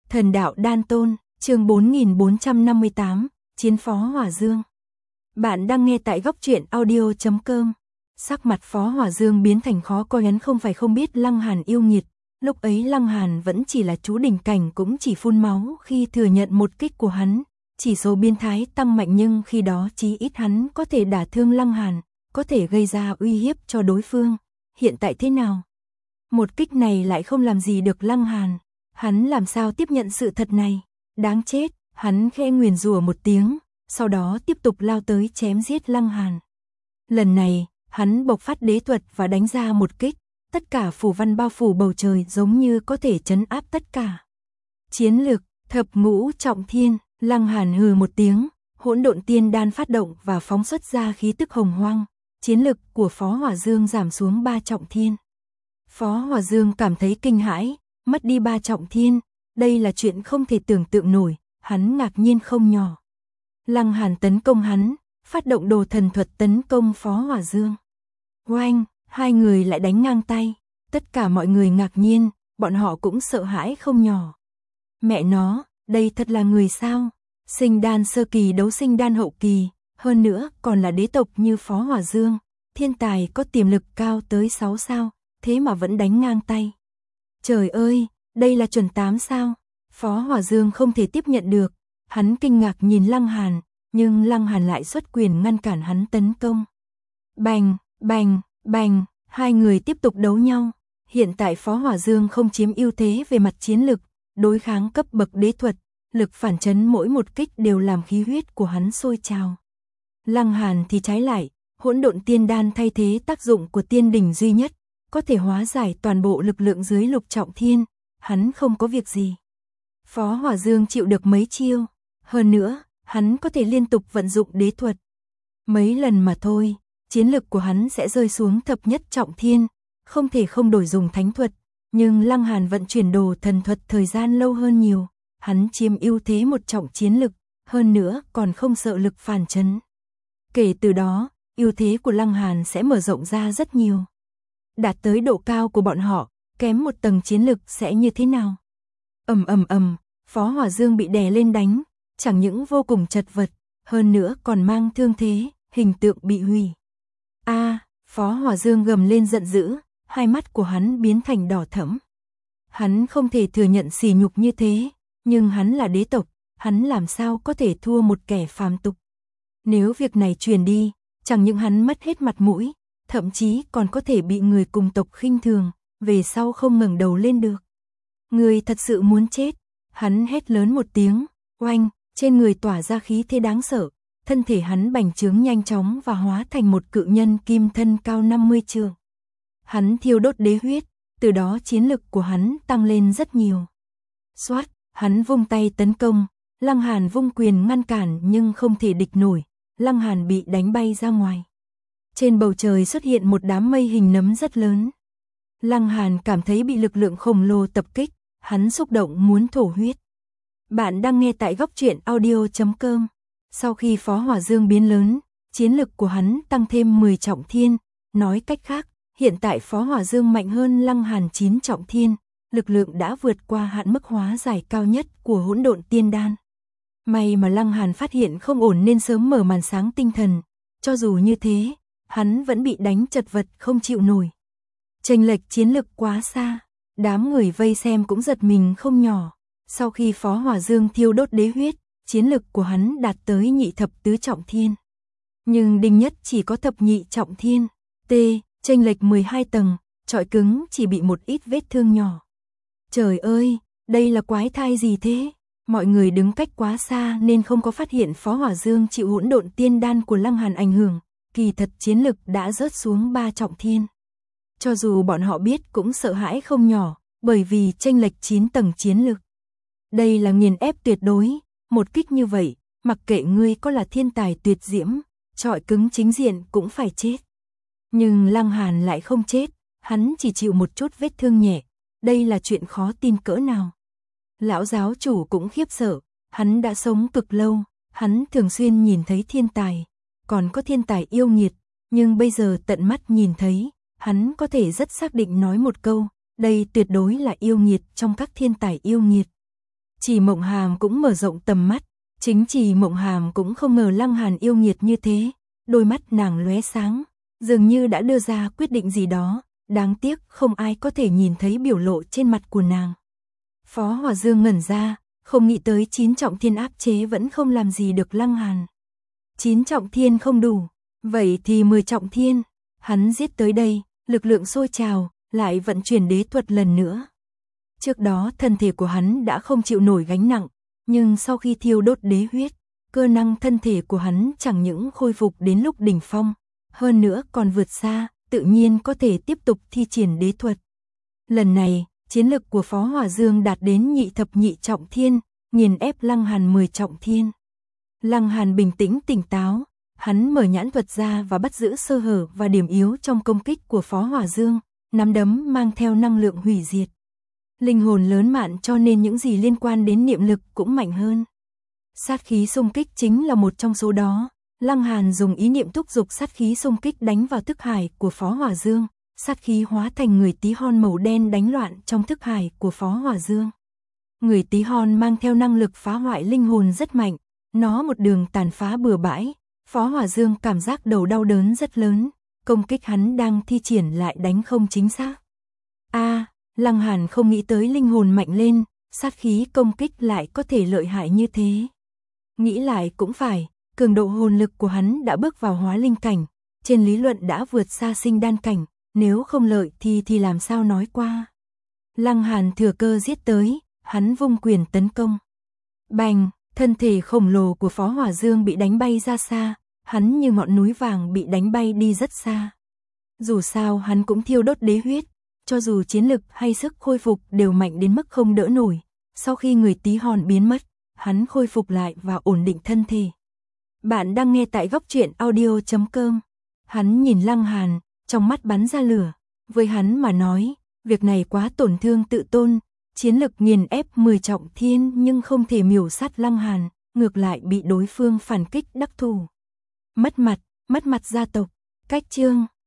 Thần đạo đan tôn, chương 4458, Chiến Phó Hỏa Dương. Bạn đang nghe tại góc truyện audio.com. Sắc mặt Phó Hỏa Dương biến thành khó coi, hắn không phải không biết Lăng Hàn yêu nghiệt, lúc ấy Lăng Hàn vẫn chỉ là chú đỉnh cảnh, cũng chỉ phun máu khi thừa nhận một kích của hắn, chỉ số biến thái tăng mạnh, nhưng khi đó chí ít hắn có thể đả thương Lăng Hàn, có thể gây ra uy hiếp cho đối phương. Hiện tại thế nào? Một kích này lại không làm gì được Lăng Hàn. Hắn làm sao tiếp nhận sự thật này? Đáng chết, hắn khẽ nguyền rủa một tiếng, sau đó tiếp tục lao tới chém giết Lăng Hàn. Lần này, hắn bộc phát đế thuật và đánh ra một kích, tất cả phù văn bao phủ bầu trời giống như có thể trấn áp tất cả. Chiến lực, thập ngũ trọng thiên, Lăng Hàn hừ một tiếng, hỗn độn tiên đan phát động và phóng xuất ra khí tức hồng hoang, chiến lực của Phó Hỏa Dương giảm xuống 3 trọng thiên. Phó Hỏa Dương cảm thấy kinh hãi, mất đi 3 trọng thiên, đây là chuyện không thể tưởng tượng nổi, hắn ngạc nhiên không nhỏ. Lăng Hàn tấn công hắn, phát động đồ thần thuật tấn công Phó Hỏa Dương. Oanh, hai người lại đánh ngang tay, tất cả mọi người ngạc nhiên, bọn họ cũng sợ hãi không nhỏ. Mẹ nó, đây thật là người sao? Sinh đan sơ kỳ đấu sinh đan hậu kỳ, hơn nữa còn là đế tộc như Phó Hỏa Dương, thiên tài có tiềm lực cao tới 6 sao, thế mà vẫn đánh ngang tay. Trời ơi, đây là chuẩn 8 sao? Phó Hỏa Dương không thể tiếp nhận được, hắn kinh ngạc nhìn Lăng Hàn, nhưng Lăng Hàn lại xuất quyền ngăn cản hắn tấn công. Bành, bành, bành, hai người tiếp tục đấu nhau. Hiện tại Phó Hỏa Dương không chiếm ưu thế về mặt chiến lực, đối kháng cấp bậc đế thuật, lực phản chấn mỗi một kích đều làm khí huyết của hắn sôi trào. Lăng Hàn thì trái lại, hỗn độn tiên đan thay thế tác dụng của tiên đỉnh duy nhất, có thể hóa giải toàn bộ lực lượng dưới lục trọng thiên, hắn không có việc gì. Phó Hỏa Dương chịu được mấy chiêu, hơn nữa, hắn có thể liên tục vận dụng đế thuật. Mấy lần mà thôi, chiến lực của hắn sẽ rơi xuống thập nhất trọng thiên, không thể không đổi dùng thánh thuật, nhưng Lăng Hàn vận chuyển đồ thần thuật thời gian lâu hơn nhiều, hắn chiếm ưu thế một trọng chiến lực, hơn nữa còn không sợ lực phản chấn. Kể từ đó, ưu thế của Lăng Hàn sẽ mở rộng ra rất nhiều. Đạt tới độ cao của bọn họ, kém một tầng chiến lực sẽ như thế nào? Phó Hỏa Dương bị đè lên đánh, chẳng những vô cùng chật vật, hơn nữa còn mang thương thế, hình tượng bị hủy. Phó Hỏa Dương gầm lên giận dữ, hai mắt của hắn biến thành đỏ thẫm. Hắn không thể thừa nhận sỉ nhục như thế, nhưng hắn là đế tộc, hắn làm sao có thể thua một kẻ phàm tục. Nếu việc này truyền đi, chẳng những hắn mất hết mặt mũi, thậm chí còn có thể bị người cùng tộc khinh thường, về sau không ngẩng đầu lên được. Người thật sự muốn chết, hắn hét lớn một tiếng, oanh, trên người tỏa ra khí thế đáng sợ, thân thể hắn bành trướng nhanh chóng và hóa thành một cự nhân kim thân cao 50 trượng. Hắn thiêu đốt đế huyết, từ đó chiến lực của hắn tăng lên rất nhiều. Xoát, hắn vung tay tấn công, Lăng Hàn vung quyền ngăn cản nhưng không thể địch nổi, Lăng Hàn bị đánh bay ra ngoài. Trên bầu trời xuất hiện một đám mây hình nấm rất lớn. Lăng Hàn cảm thấy bị lực lượng khổng lồ tập kích, hắn xúc động muốn thổ huyết. Bạn đang nghe tại góc truyện audio.com. Sau khi Phó Hỏa Dương biến lớn, chiến lực của hắn tăng thêm 10 trọng thiên, nói cách khác, hiện tại Phó Hỏa Dương mạnh hơn Lăng Hàn 9 trọng thiên, lực lượng đã vượt qua hạn mức hóa giải cao nhất của hỗn độn tiên đan. May mà Lăng Hàn phát hiện không ổn nên sớm mở màn sáng tinh thần, cho dù như thế, hắn vẫn bị đánh chật vật không chịu nổi. Chênh lệch chiến lực quá xa, đám người vây xem cũng giật mình không nhỏ. Sau khi Phó Hỏa Dương thiêu đốt đế huyết, chiến lực của hắn đạt tới nhị thập tứ trọng thiên. Nhưng Đinh Nhất chỉ có thập nhị trọng thiên. Chênh lệch 12 tầng, trọi cứng chỉ bị một ít vết thương nhỏ. Trời ơi, đây là quái thai gì thế? Mọi người đứng cách quá xa nên không có phát hiện Phó Hỏa Dương chịu hỗn độn tiên đan của Lăng Hàn ảnh hưởng, kỳ thật chiến lực đã rớt xuống 3 trọng thiên. Cho dù bọn họ biết cũng sợ hãi không nhỏ, bởi vì chênh lệch 9 tầng chiến lực. Đây là nghiền ép tuyệt đối, một kích như vậy, mặc kệ ngươi có là thiên tài tuyệt diễm, trọi cứng chính diện cũng phải chết. Nhưng Lăng Hàn lại không chết, hắn chỉ chịu một chút vết thương nhẹ, đây là chuyện khó tin cỡ nào. Lão giáo chủ cũng khiếp sợ, hắn đã sống cực lâu, hắn thường xuyên nhìn thấy thiên tài, còn có thiên tài yêu nghiệt, nhưng bây giờ tận mắt nhìn thấy, hắn có thể rất xác định nói một câu, đây tuyệt đối là yêu nghiệt trong các thiên tài yêu nghiệt. Chỉ Mộng Hàm cũng mở rộng tầm mắt, chính Chỉ Mộng Hàm cũng không ngờ Lăng Hàn yêu nghiệt như thế, đôi mắt nàng lóe sáng, dường như đã đưa ra quyết định gì đó, đáng tiếc không ai có thể nhìn thấy biểu lộ trên mặt của nàng. Phó Hòa Dương ngẩn ra, không nghĩ tới 9 trọng thiên áp chế vẫn không làm gì được Lăng Hàn. 9 trọng thiên không đủ, vậy thì 10 trọng thiên, hắn giết tới đây, lực lượng sôi trào, lại vận chuyển đế thuật lần nữa. Trước đó thân thể của hắn đã không chịu nổi gánh nặng, nhưng sau khi thiêu đốt đế huyết, cơ năng thân thể của hắn chẳng những khôi phục đến lúc đỉnh phong, hơn nữa còn vượt xa, tự nhiên có thể tiếp tục thi triển đế thuật. Lần này, chiến lực của Phó Hòa Dương đạt đến nhị thập nhị trọng thiên, nghiền ép Lăng Hàn 10 trọng thiên. Lăng Hàn bình tĩnh tỉnh táo, hắn mở nhãn thuật ra và bắt giữ sơ hở và điểm yếu trong công kích của Phó Hòa Dương, nắm đấm mang theo năng lượng hủy diệt. Linh hồn lớn mạn cho nên những gì liên quan đến niệm lực cũng mạnh hơn. Sát khí xung kích chính là một trong số đó. Lăng Hàn dùng ý niệm thúc giục sát khí xung kích đánh vào thức hải của Phó Hòa Dương, sát khí hóa thành người tí hon màu đen đánh loạn trong thức hải của Phó Hòa Dương. Người tí hon mang theo năng lực phá hoại linh hồn rất mạnh, nó một đường tàn phá bừa bãi, Phó Hòa Dương cảm giác đầu đau đớn rất lớn, công kích hắn đang thi triển lại đánh không chính xác. Lăng Hàn không nghĩ tới linh hồn mạnh lên, sát khí công kích lại có thể lợi hại như thế. Nghĩ lại cũng phải, cường độ hồn lực của hắn đã bước vào hóa linh cảnh, trên lý luận đã vượt xa sinh đan cảnh, nếu không lợi thì làm sao nói qua. Lăng Hàn thừa cơ giết tới, hắn vung quyền tấn công. Bành, thân thể khổng lồ của Phó Hòa Dương bị đánh bay ra xa, hắn như ngọn núi vàng bị đánh bay đi rất xa. Dù sao hắn cũng thiêu đốt đế huyết, cho dù chiến lực hay sức khôi phục đều mạnh đến mức không đỡ nổi, sau khi người tí hon biến mất, hắn khôi phục lại và ổn định thân thể. Bạn đang nghe tại Góc Truyện Audio.com. Hắn nhìn Lăng Hàn, trong mắt bắn ra lửa, với hắn mà nói, việc này quá tổn thương tự tôn, chiến lực nghiền ép 10 trọng thiên nhưng không thể miểu sát Lăng Hàn, ngược lại bị đối phương phản kích đắc thủ. Mất mặt gia tộc, cách chương.